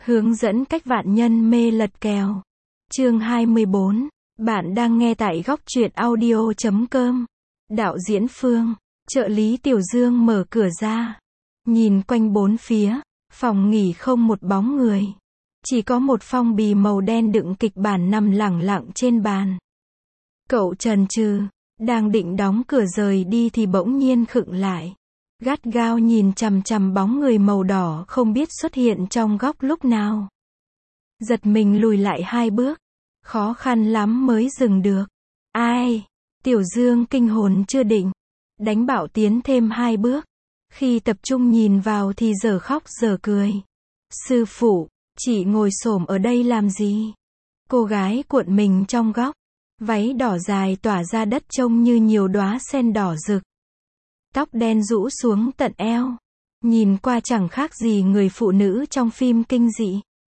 Hướng dẫn cách vạn nhân mê lật kèo. Chương 24. Bạn đang nghe tại góc truyện audio.com. Đạo diễn Phương, trợ lý Tiểu Dương mở cửa ra. Nhìn quanh bốn phía, phòng nghỉ không một bóng người. Chỉ có một phong bì màu đen đựng kịch bản nằm lẳng lặng trên bàn. Cậu chần chừ, đang định đóng cửa rời đi thì bỗng nhiên khựng lại. Gắt gao nhìn chằm chằm bóng người màu đỏ không biết xuất hiện trong góc lúc nào. Giật mình lùi lại 2 bước. Khó khăn lắm mới dừng được. Ai? Tiểu Dương kinh hồn chưa định. Đánh bảo tiến thêm 2 bước. Khi tập trung nhìn vào thì giờ khóc giờ cười. Sư phụ, chị ngồi xổm ở đây làm gì? Cô gái cuộn mình trong góc. Váy đỏ dài tỏa ra đất trông như nhiều đóa sen đỏ rực. Tóc đen rũ xuống tận eo. Nhìn qua chẳng khác gì người phụ nữ trong phim kinh dị.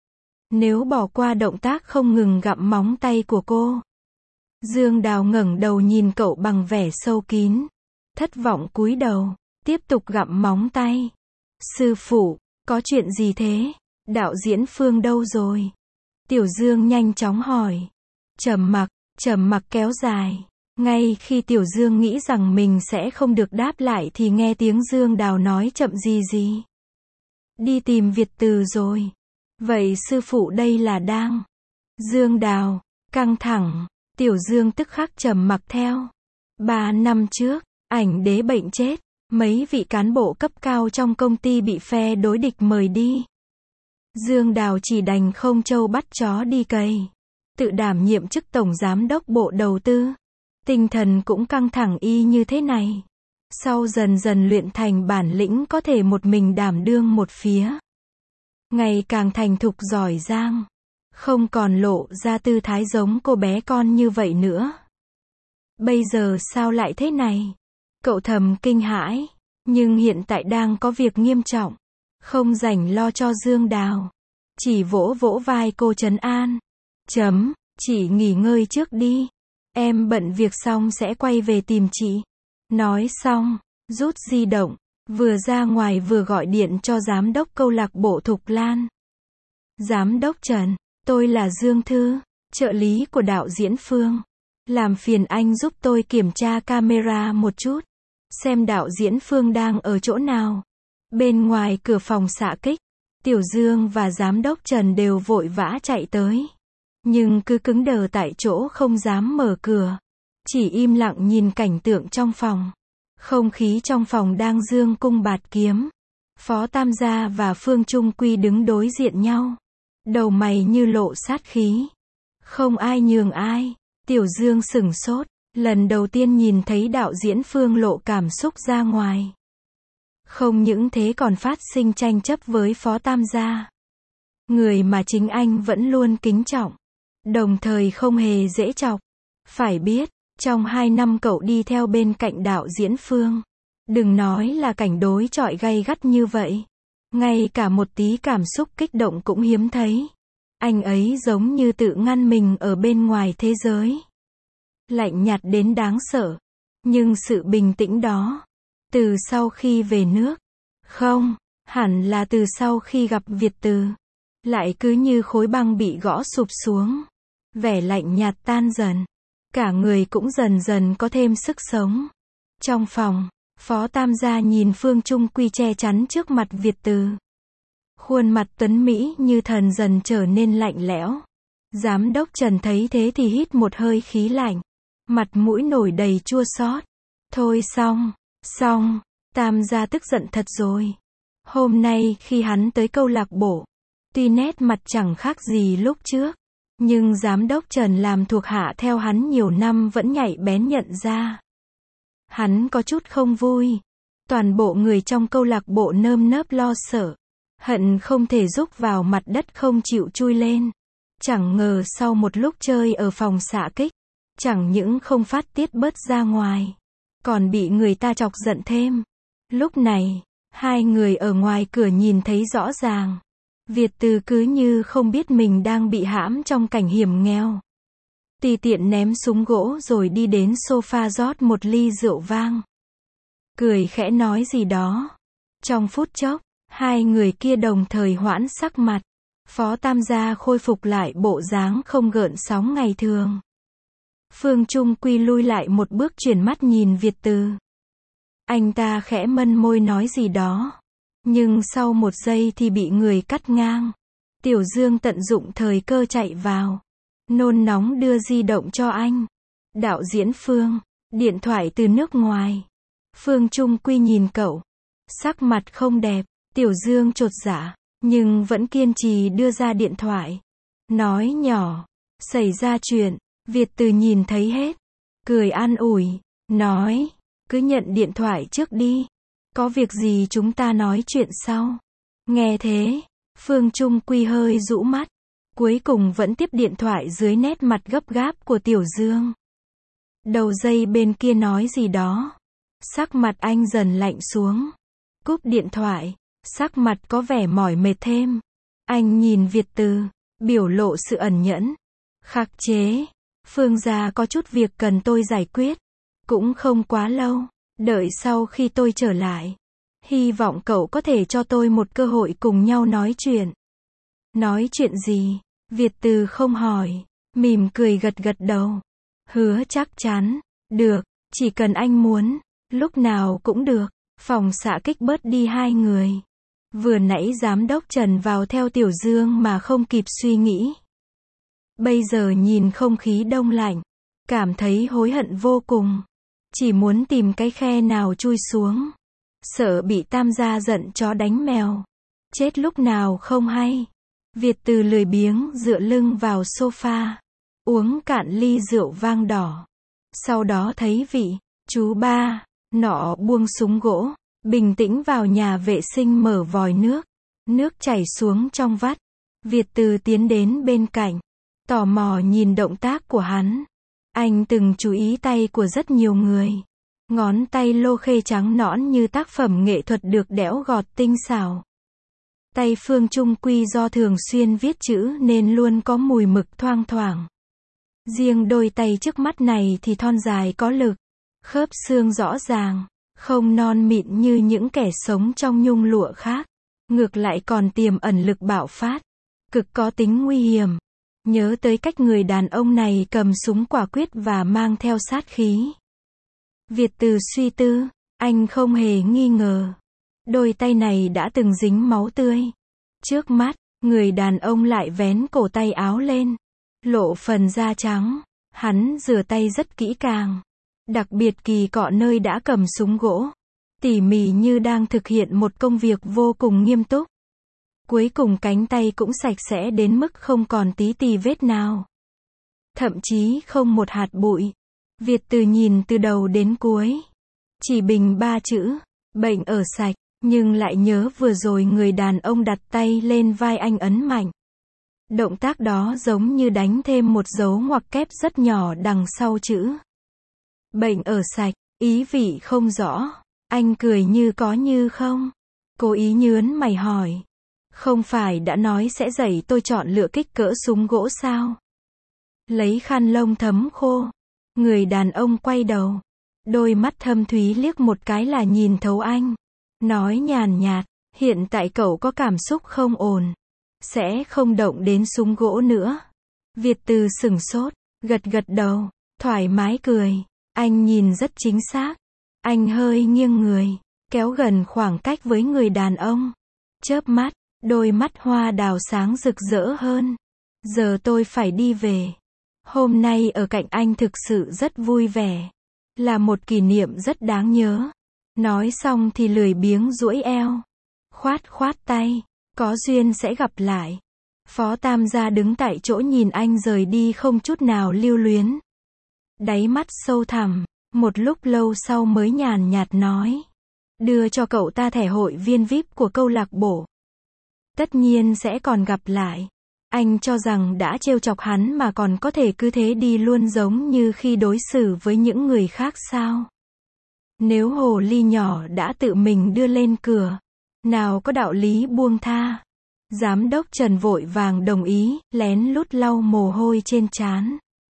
Nếu bỏ qua động tác không ngừng gặm móng tay của cô. Dương Đào ngẩng đầu nhìn cậu bằng vẻ sâu kín. Thất vọng cúi đầu, tiếp tục gặm móng tay. Sư phụ, có chuyện gì thế? Đạo diễn Phương đâu rồi? Tiểu Dương nhanh chóng hỏi. Trầm mặc kéo dài. Ngay khi Tiểu Dương nghĩ rằng mình sẽ không được đáp lại thì nghe tiếng Dương Đào nói chậm gì. Đi tìm Việt Từ rồi. Vậy sư phụ đây là đang... Dương Đào, căng thẳng. Tiểu Dương tức khắc trầm mặc theo. 3 năm trước, ảnh đế bệnh chết. Mấy vị cán bộ cấp cao trong công ty bị phe đối địch mời đi. Dương Đào chỉ đành không trâu bắt chó đi cày. Tự đảm nhiệm chức tổng giám đốc bộ đầu tư. Tinh thần cũng căng thẳng y như thế này. Sau dần dần luyện thành bản lĩnh có thể một mình đảm đương một phía. Ngày càng thành thục giỏi giang. Không còn lộ ra tư thái giống cô bé con như vậy nữa. Bây giờ sao lại thế này? Cậu thầm kinh hãi. Nhưng hiện tại đang có việc nghiêm trọng. Không rảnh lo cho Dương Đào. Chỉ vỗ vỗ vai cô trấn an. Chị nghỉ ngơi trước đi. Em bận việc xong sẽ quay về tìm chị. Nói xong, rút di động, vừa ra ngoài vừa gọi điện cho giám đốc câu lạc bộ Thục Lan. Giám đốc Trần, tôi là Dương Thư, trợ lý của đạo diễn Phương. Làm phiền anh giúp tôi kiểm tra camera một chút. Xem đạo diễn Phương đang ở chỗ nào. Bên ngoài cửa phòng xạ kích, Tiểu Dương và giám đốc Trần đều vội vã chạy tới. Nhưng cứ cứng đờ tại chỗ không dám mở cửa. Chỉ im lặng nhìn cảnh tượng trong phòng. Không khí trong phòng đang dương cung bạt kiếm. Phó Tam Gia và Phương Trung Quy đứng đối diện nhau. Đầu mày như lộ sát khí. Không ai nhường ai. Tiểu Dương sửng sốt. Lần đầu tiên nhìn thấy đạo diễn Phương lộ cảm xúc ra ngoài. Không những thế còn phát sinh tranh chấp với Phó Tam Gia. Người mà chính anh vẫn luôn kính trọng. Đồng thời không hề dễ chọc. Phải biết, trong 2 năm cậu đi theo bên cạnh đạo diễn Phương. Đừng nói là cảnh đối chọi gay gắt như vậy. Ngay cả một tí cảm xúc kích động cũng hiếm thấy. Anh ấy giống như tự ngăn mình ở bên ngoài thế giới. Lạnh nhạt đến đáng sợ. Nhưng sự bình tĩnh đó, từ sau khi về nước, không, hẳn là từ sau khi gặp Việt Từ, lại cứ như khối băng bị gõ sụp xuống. Vẻ lạnh nhạt tan dần. Cả người cũng dần dần có thêm sức sống. Trong phòng, Phó Tam Gia nhìn Phương Trung Quy che chắn trước mặt Việt Từ. Khuôn mặt tuấn Mỹ như thần dần trở nên lạnh lẽo. Giám đốc Trần thấy thế thì hít một hơi khí lạnh. Mặt mũi nổi đầy chua xót. Thôi xong, Tam Gia tức giận thật rồi. Hôm nay khi hắn tới câu lạc bộ, tuy nét mặt chẳng khác gì lúc trước. Nhưng giám đốc Trần làm thuộc hạ theo hắn nhiều năm vẫn nhạy bén nhận ra. Hắn có chút không vui. Toàn bộ người trong câu lạc bộ nơm nớp lo sợ. Hận không thể rúc vào mặt đất không chịu chui lên. Chẳng ngờ sau một lúc chơi ở phòng xạ kích, chẳng những không phát tiết bớt ra ngoài, còn bị người ta chọc giận thêm. Lúc này, 2 người ở ngoài cửa nhìn thấy rõ ràng. Việt Từ cứ như không biết mình đang bị hãm trong cảnh hiểm nghèo. Tùy tiện ném súng gỗ rồi đi đến sofa rót một ly rượu vang. Cười khẽ nói gì đó. Trong phút chốc, 2 người kia đồng thời hoãn sắc mặt. Phó Tam gia khôi phục lại bộ dáng không gợn sóng ngày thường. Phương Trung Quy lui lại một bước chuyển mắt nhìn Việt Từ. Anh ta khẽ mân môi nói gì đó. Nhưng sau một giây thì bị người cắt ngang. Tiểu Dương tận dụng thời cơ chạy vào. Nôn nóng đưa di động cho anh. Đạo diễn Phương, điện thoại từ nước ngoài. Phương Trung Quy nhìn cậu. Sắc mặt không đẹp, Tiểu Dương chột dạ, nhưng vẫn kiên trì đưa ra điện thoại. Nói nhỏ, xảy ra chuyện, Việt Từ nhìn thấy hết. Cười an ủi, nói, cứ nhận điện thoại trước đi. Có việc gì chúng ta nói chuyện sau. Nghe thế, Phương Trung Quy hơi rũ mắt. Cuối cùng vẫn tiếp điện thoại dưới nét mặt gấp gáp của Tiểu Dương. Đầu dây bên kia nói gì đó. Sắc mặt anh dần lạnh xuống. Cúp điện thoại, sắc mặt có vẻ mỏi mệt thêm. Anh nhìn Việt Từ, biểu lộ sự ẩn nhẫn. Khắc chế. Phương gia có chút việc cần tôi giải quyết. Cũng không quá lâu. Đợi sau khi tôi trở lại. Hy vọng cậu có thể cho tôi một cơ hội cùng nhau nói chuyện. Nói chuyện gì? Việt Từ không hỏi. Mỉm cười gật gật đầu. Hứa chắc chắn. Được, chỉ cần anh muốn. Lúc nào cũng được. Phòng xạ kích bớt đi 2 người. Vừa nãy giám đốc Trần vào theo Tiểu Dương mà không kịp suy nghĩ. Bây giờ nhìn không khí đông lạnh. Cảm thấy hối hận vô cùng. Chỉ muốn tìm cái khe nào chui xuống. Sợ bị Tam gia giận chó đánh mèo. Chết lúc nào không hay. Việt Từ lười biếng dựa lưng vào sofa. Uống cạn ly rượu vang đỏ. Sau đó thấy vị chú ba nọ buông súng gỗ. Bình tĩnh vào nhà vệ sinh mở vòi nước. Nước chảy xuống trong vắt. Việt Từ tiến đến bên cạnh. Tò mò nhìn động tác của hắn. Anh từng chú ý tay của rất nhiều người. Ngón tay lô khê trắng nõn như tác phẩm nghệ thuật được đẽo gọt tinh xảo. Tay Phương Trung Quy do thường xuyên viết chữ nên luôn có mùi mực thoang thoảng. Riêng đôi tay trước mắt này thì thon dài có lực. Khớp xương rõ ràng. Không non mịn như những kẻ sống trong nhung lụa khác. Ngược lại còn tiềm ẩn lực bạo phát. Cực có tính nguy hiểm. Nhớ tới cách người đàn ông này cầm súng quả quyết và mang theo sát khí. Việt Từ suy tư, anh không hề nghi ngờ. Đôi tay này đã từng dính máu tươi. Trước mắt, người đàn ông lại vén cổ tay áo lên. Lộ phần da trắng. Hắn rửa tay rất kỹ càng. Đặc biệt kỳ cọ nơi đã cầm súng gỗ. Tỉ mỉ như đang thực hiện một công việc vô cùng nghiêm túc. Cuối cùng cánh tay cũng sạch sẽ đến mức không còn tí tì vết nào. Thậm chí không một hạt bụi. Việt Từ nhìn từ đầu đến cuối. Chỉ bình 3 chữ. Bệnh ở sạch. Nhưng lại nhớ vừa rồi người đàn ông đặt tay lên vai anh ấn mạnh. Động tác đó giống như đánh thêm một dấu ngoặc kép rất nhỏ đằng sau chữ. Bệnh ở sạch. Ý vị không rõ. Anh cười như có như không. Cố ý nhớn mày hỏi. Không phải đã nói sẽ dạy tôi chọn lựa kích cỡ súng gỗ sao? Lấy khăn lông thấm khô. Người đàn ông quay đầu. Đôi mắt thâm thúy liếc một cái là nhìn thấu anh. Nói nhàn nhạt, hiện tại cậu có cảm xúc không ổn. Sẽ không động đến súng gỗ nữa. Việt Từ sửng sốt, gật gật đầu, thoải mái cười. Anh nhìn rất chính xác. Anh hơi nghiêng người, kéo gần khoảng cách với người đàn ông. Chớp mắt, đôi mắt hoa đào sáng rực rỡ hơn. Giờ tôi phải đi về. Hôm nay ở cạnh anh thực sự rất vui vẻ. Là một kỷ niệm rất đáng nhớ. Nói xong thì lười biếng duỗi eo. Khoát khoát tay. Có duyên sẽ gặp lại. Phó Tam gia đứng tại chỗ nhìn anh rời đi không chút nào lưu luyến. Đáy mắt sâu thẳm. Một lúc lâu sau mới nhàn nhạt nói. Đưa cho cậu ta thẻ hội viên VIP của câu lạc bộ. Tất nhiên sẽ còn gặp lại. Anh cho rằng đã trêu chọc hắn mà còn có thể cứ thế đi luôn giống như khi đối xử với những người khác sao? Nếu hồ ly nhỏ đã tự mình đưa lên cửa, nào có đạo lý buông tha. Giám đốc Trần vội vàng đồng ý, lén lút lau mồ hôi trên trán.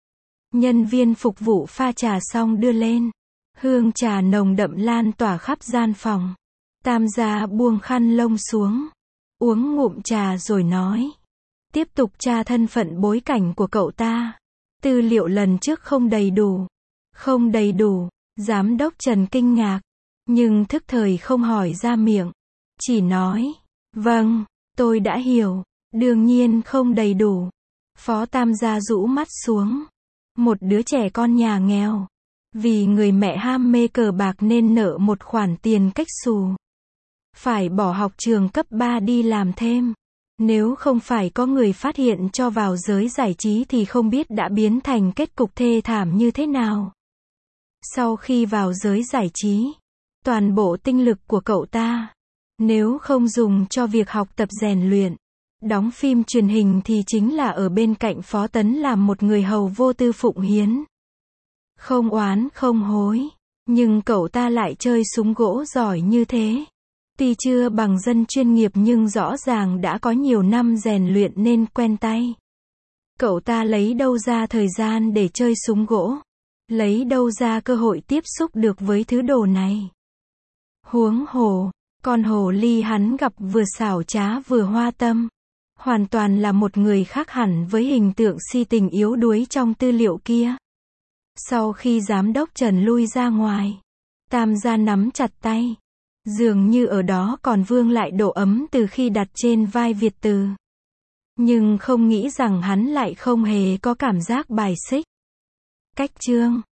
Nhân viên phục vụ pha trà xong đưa lên. Hương trà nồng đậm lan tỏa khắp gian phòng. Tam gia buông khăn lông xuống. Uống ngụm trà rồi nói. Tiếp tục tra thân phận bối cảnh của cậu ta. Tư liệu lần trước không đầy đủ. Không đầy đủ, giám đốc Trần kinh ngạc, nhưng thức thời không hỏi ra miệng. Chỉ nói, vâng, tôi đã hiểu, đương nhiên không đầy đủ. Phó Tam gia rũ mắt xuống. Một đứa trẻ con nhà nghèo. Vì người mẹ ham mê cờ bạc nên nợ một khoản tiền cách xù. Phải bỏ học trường cấp 3 đi làm thêm. Nếu không phải có người phát hiện cho vào giới giải trí thì không biết đã biến thành kết cục thê thảm như thế nào. Sau khi vào giới giải trí, toàn bộ tinh lực của cậu ta, nếu không dùng cho việc học tập rèn luyện, đóng phim truyền hình thì chính là ở bên cạnh Phó Tấn làm một người hầu vô tư phụng hiến. Không oán không hối, nhưng cậu ta lại chơi súng gỗ giỏi như thế. Tuy chưa bằng dân chuyên nghiệp nhưng rõ ràng đã có nhiều năm rèn luyện nên quen tay. Cậu ta lấy đâu ra thời gian để chơi súng gỗ? Lấy đâu ra cơ hội tiếp xúc được với thứ đồ này? Huống hồ, con hồ ly hắn gặp vừa xảo trá vừa hoa tâm. Hoàn toàn là một người khác hẳn với hình tượng si tình yếu đuối trong tư liệu kia. Sau khi giám đốc Trần lui ra ngoài, Tam gia nắm chặt tay. Dường như ở đó còn vương lại độ ấm từ khi đặt trên vai Việt Từ. Nhưng không nghĩ rằng hắn lại không hề có cảm giác bài xích. Cách chương